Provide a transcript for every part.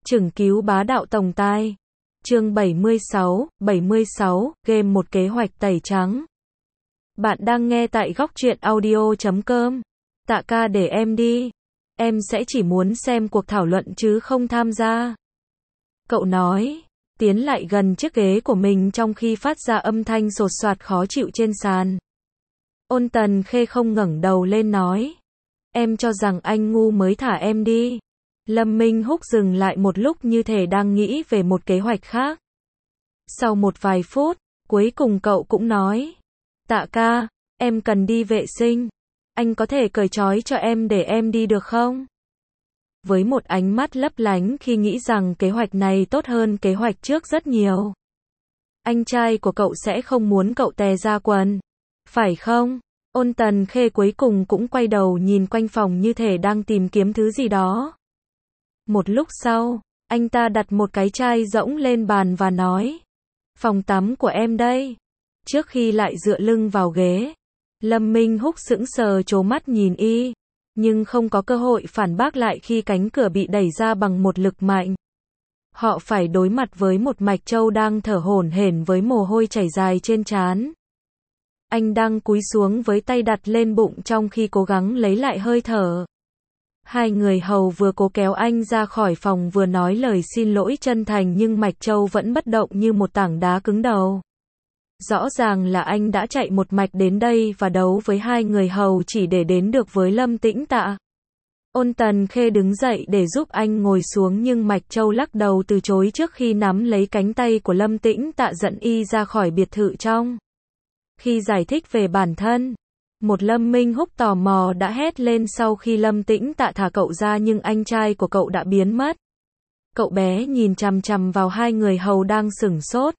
Chừng cứu bá đạo tổng tài. Chương 76, game một kế hoạch tẩy trắng. Bạn đang nghe tại góc truyện audio.com. Tạ ca để em đi. Em sẽ chỉ muốn xem cuộc thảo luận chứ không tham gia. Cậu nói, tiến lại gần chiếc ghế của mình trong khi phát ra âm thanh sột soạt khó chịu trên sàn. Ôn Tần Khê không ngẩng đầu lên nói. Em cho rằng anh ngu mới thả em đi. Lâm Minh Húc dừng lại một lúc như thể đang nghĩ về một kế hoạch khác. Sau một vài phút, cuối cùng cậu cũng nói. Tạ ca, em cần đi vệ sinh. Anh có thể cởi trói cho em để em đi được không? Với một ánh mắt lấp lánh khi nghĩ rằng kế hoạch này tốt hơn kế hoạch trước rất nhiều. Anh trai của cậu sẽ không muốn cậu tè ra quần. Phải không? Ôn Tần Khê cuối cùng cũng quay đầu nhìn quanh phòng như thể đang tìm kiếm thứ gì đó. Một lúc sau, anh ta đặt một cái chai rỗng lên bàn và nói. Phòng tắm của em đây. Trước khi lại dựa lưng vào ghế, Lâm Minh Húc sững sờ trố mắt nhìn y, nhưng không có cơ hội phản bác lại khi cánh cửa bị đẩy ra bằng một lực mạnh. Họ phải đối mặt với một Mạch Châu đang thở hổn hển với mồ hôi chảy dài trên trán. Anh đang cúi xuống với tay đặt lên bụng trong khi cố gắng lấy lại hơi thở. Hai người hầu vừa cố kéo anh ra khỏi phòng vừa nói lời xin lỗi chân thành nhưng Mạch Châu vẫn bất động như một tảng đá cứng đầu. Rõ ràng là anh đã chạy một mạch đến đây và đấu với hai người hầu chỉ để đến được với Lâm Tĩnh Tạ. Ôn Tần Khê đứng dậy để giúp anh ngồi xuống nhưng Mạch Châu lắc đầu từ chối trước khi nắm lấy cánh tay của Lâm Tĩnh Tạ dẫn y ra khỏi biệt thự trong. Khi giải thích về bản thân, một Lâm Minh Húc tò mò đã hét lên sau khi Lâm Tĩnh Tạ thả cậu ra nhưng anh trai của cậu đã biến mất. Cậu bé nhìn chằm chằm vào hai người hầu đang sửng sốt.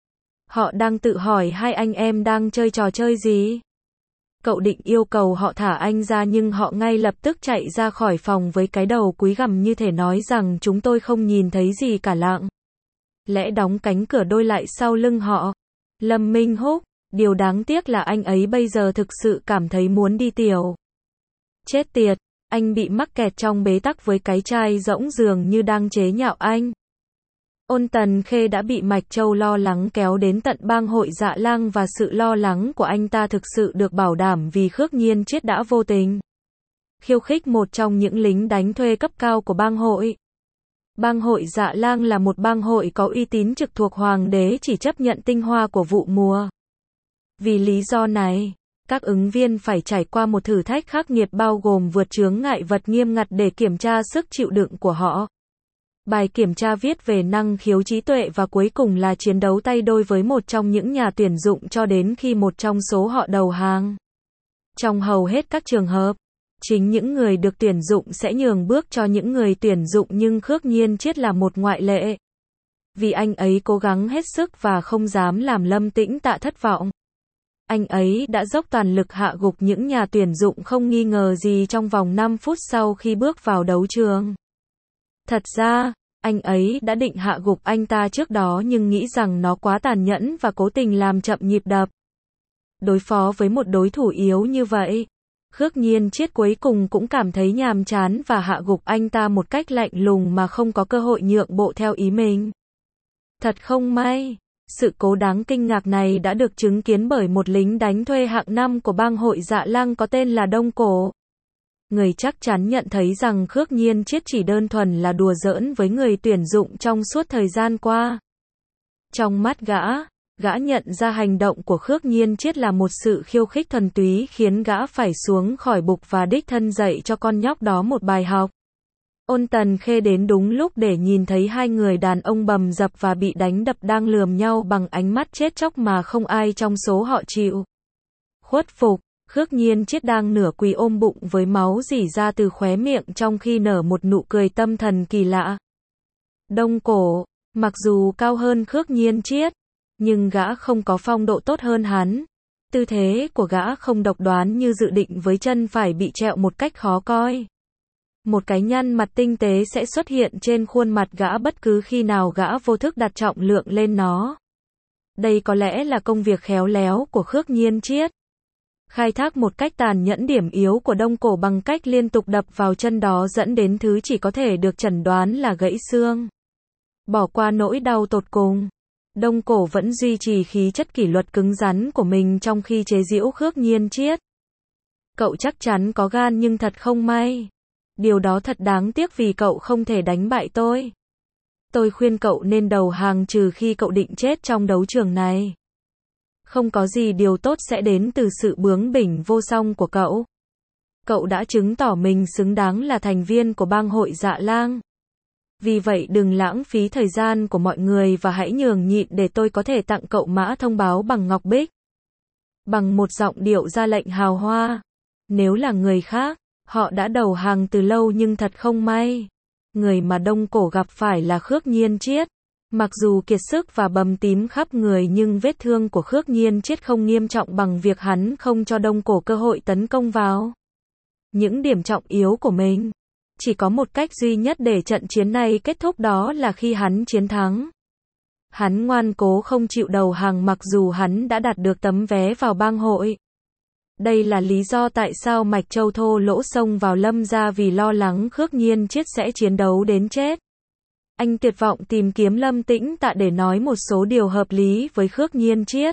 Họ đang tự hỏi hai anh em đang chơi trò chơi gì. Cậu định yêu cầu họ thả anh ra nhưng họ ngay lập tức chạy ra khỏi phòng với cái đầu cúi gằm như thể nói rằng chúng tôi không nhìn thấy gì cả lặng. Lẽ đóng cánh cửa đôi lại sau lưng họ. Lâm Minh Húc, điều đáng tiếc là anh ấy bây giờ thực sự cảm thấy muốn đi tiểu. Chết tiệt, anh bị mắc kẹt trong bế tắc với cái chai rỗng dường như đang chế nhạo anh. Ôn Tần Khê đã bị Mạch Châu lo lắng kéo đến tận bang hội Dạ Lang và sự lo lắng của anh ta thực sự được bảo đảm vì Khước Nhiên Chiết đã vô tình khiêu khích một trong những lính đánh thuê cấp cao của bang hội. Bang hội Dạ Lang là một bang hội có uy tín trực thuộc hoàng đế chỉ chấp nhận tinh hoa của vụ mùa. Vì lý do này, các ứng viên phải trải qua một thử thách khắc nghiệt bao gồm vượt chướng ngại vật nghiêm ngặt để kiểm tra sức chịu đựng của họ. Bài kiểm tra viết về năng khiếu trí tuệ và cuối cùng là chiến đấu tay đôi với một trong những nhà tuyển dụng cho đến khi một trong số họ đầu hàng. Trong hầu hết các trường hợp, chính những người được tuyển dụng sẽ nhường bước cho những người tuyển dụng nhưng Khước Nhiên Chiết là một ngoại lệ. Vì anh ấy cố gắng hết sức và không dám làm Lâm Tĩnh Tạ thất vọng. Anh ấy đã dốc toàn lực hạ gục những nhà tuyển dụng không nghi ngờ gì trong vòng 5 phút sau khi bước vào đấu trường. Thật ra, anh ấy đã định hạ gục anh ta trước đó nhưng nghĩ rằng nó quá tàn nhẫn và cố tình làm chậm nhịp đập. Đối phó với một đối thủ yếu như vậy, Khước Nhiên Chiết cuối cùng cũng cảm thấy nhàm chán và hạ gục anh ta một cách lạnh lùng mà không có cơ hội nhượng bộ theo ý mình. Thật không may, sự cố đáng kinh ngạc này đã được chứng kiến bởi một lính đánh thuê hạng 5 của bang hội Dạ Lang có tên là Đông Cổ. Người chắc chắn nhận thấy rằng Khước Nhiên Chiết chỉ đơn thuần là đùa giỡn với người tuyển dụng trong suốt thời gian qua. Trong mắt gã nhận ra hành động của Khước Nhiên Chiết là một sự khiêu khích thuần túy khiến gã phải xuống khỏi bục và đích thân dạy cho con nhóc đó một bài học. Ôn Tần Khê đến đúng lúc để nhìn thấy hai người đàn ông bầm dập và bị đánh đập đang lườm nhau bằng ánh mắt chết chóc mà không ai trong số họ chịu khuất phục. Khước Nhiên Chiết đang nửa quỳ ôm bụng với máu rỉ ra từ khóe miệng trong khi nở một nụ cười tâm thần kỳ lạ. Đông Cổ, mặc dù cao hơn Khước Nhiên Chiết, nhưng gã không có phong độ tốt hơn hắn. Tư thế của gã không độc đoán như dự định với chân phải bị trẹo một cách khó coi. Một cái nhăn mặt tinh tế sẽ xuất hiện trên khuôn mặt gã bất cứ khi nào gã vô thức đặt trọng lượng lên nó. Đây có lẽ là công việc khéo léo của Khước Nhiên Chiết. Khai thác một cách tàn nhẫn điểm yếu của Đông Cổ bằng cách liên tục đập vào chân đó dẫn đến thứ chỉ có thể được chẩn đoán là gãy xương. Bỏ qua nỗi đau tột cùng, Đông Cổ vẫn duy trì khí chất kỷ luật cứng rắn của mình trong khi chế giễu Khước Nhiên Chiết. Cậu chắc chắn có gan nhưng thật không may. Điều đó thật đáng tiếc vì cậu không thể đánh bại tôi. Tôi khuyên cậu nên đầu hàng trừ khi cậu định chết trong đấu trường này. Không có gì điều tốt sẽ đến từ sự bướng bỉnh vô song của cậu. Cậu đã chứng tỏ mình xứng đáng là thành viên của bang hội Dạ Lang. Vì vậy đừng lãng phí thời gian của mọi người và hãy nhường nhịn để tôi có thể tặng cậu mã thông báo bằng ngọc bích. Bằng một giọng điệu ra lệnh hào hoa. Nếu là người khác, họ đã đầu hàng từ lâu nhưng thật không may. Người mà Đông Cổ gặp phải là Khước Nhiên Chiết. Mặc dù kiệt sức và bầm tím khắp người nhưng vết thương của Khước Nhiên Chiết không nghiêm trọng bằng việc hắn không cho Đông Cổ cơ hội tấn công vào những điểm trọng yếu của mình. Chỉ có một cách duy nhất để trận chiến này kết thúc, đó là khi hắn chiến thắng. Hắn ngoan cố không chịu đầu hàng mặc dù hắn đã đạt được tấm vé vào bang hội. Đây là lý do tại sao Mạch Châu thô lỗ xông vào Lâm gia vì lo lắng Khước Nhiên Chiết sẽ chiến đấu đến chết. Anh tuyệt vọng tìm kiếm Lâm Tĩnh Tạ để nói một số điều hợp lý với Khước Nhiên Chiết.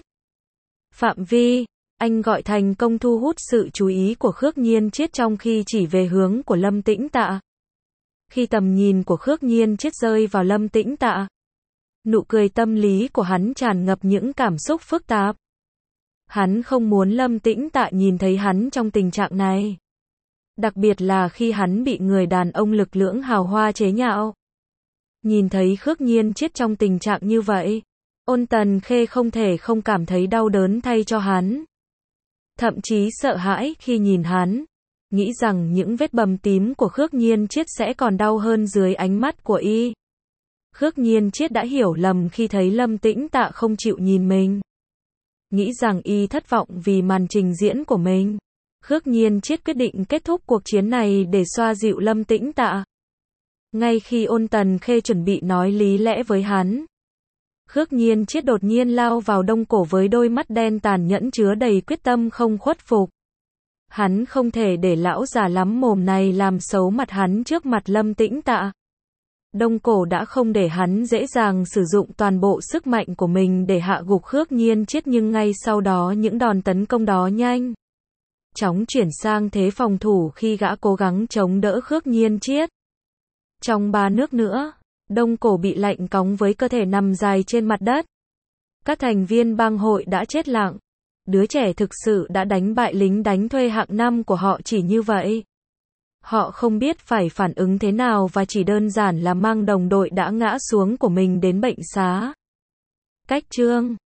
Phạm vi, anh gọi thành công thu hút sự chú ý của Khước Nhiên Chiết trong khi chỉ về hướng của Lâm Tĩnh Tạ. Khi tầm nhìn của Khước Nhiên Chiết rơi vào Lâm Tĩnh Tạ, nụ cười tâm lý của hắn tràn ngập những cảm xúc phức tạp. Hắn không muốn Lâm Tĩnh Tạ nhìn thấy hắn trong tình trạng này. Đặc biệt là khi hắn bị người đàn ông lực lưỡng hào hoa chế nhạo. Nhìn thấy Khước Nhiên Chiết trong tình trạng như vậy, Ôn Tần Khê không thể không cảm thấy đau đớn thay cho hắn. Thậm chí sợ hãi khi nhìn hắn, nghĩ rằng những vết bầm tím của Khước Nhiên Chiết sẽ còn đau hơn dưới ánh mắt của y. Khước Nhiên Chiết đã hiểu lầm khi thấy Lâm Tĩnh Tạ không chịu nhìn mình. Nghĩ rằng y thất vọng vì màn trình diễn của mình. Khước Nhiên Chiết quyết định kết thúc cuộc chiến này để xoa dịu Lâm Tĩnh Tạ. Ngay khi Ôn Tần Khê chuẩn bị nói lý lẽ với hắn, Khước Nhiên Chiết đột nhiên lao vào Đông Cổ với đôi mắt đen tàn nhẫn chứa đầy quyết tâm không khuất phục. Hắn không thể để lão già lắm mồm này làm xấu mặt hắn trước mặt Lâm Tĩnh Tạ. Đông Cổ đã không để hắn dễ dàng sử dụng toàn bộ sức mạnh của mình để hạ gục Khước Nhiên Chiết, nhưng ngay sau đó những đòn tấn công đó nhanh chóng chuyển sang thế phòng thủ khi gã cố gắng chống đỡ Khước Nhiên Chiết. Trong 3 nước nữa, Đông Cổ bị lạnh cóng với cơ thể nằm dài trên mặt đất. Các thành viên bang hội đã chết lặng. Đứa trẻ thực sự đã đánh bại lính đánh thuê hạng 5 của họ chỉ như vậy. Họ không biết phải phản ứng thế nào và chỉ đơn giản là mang đồng đội đã ngã xuống của mình đến bệnh xá. Cách chương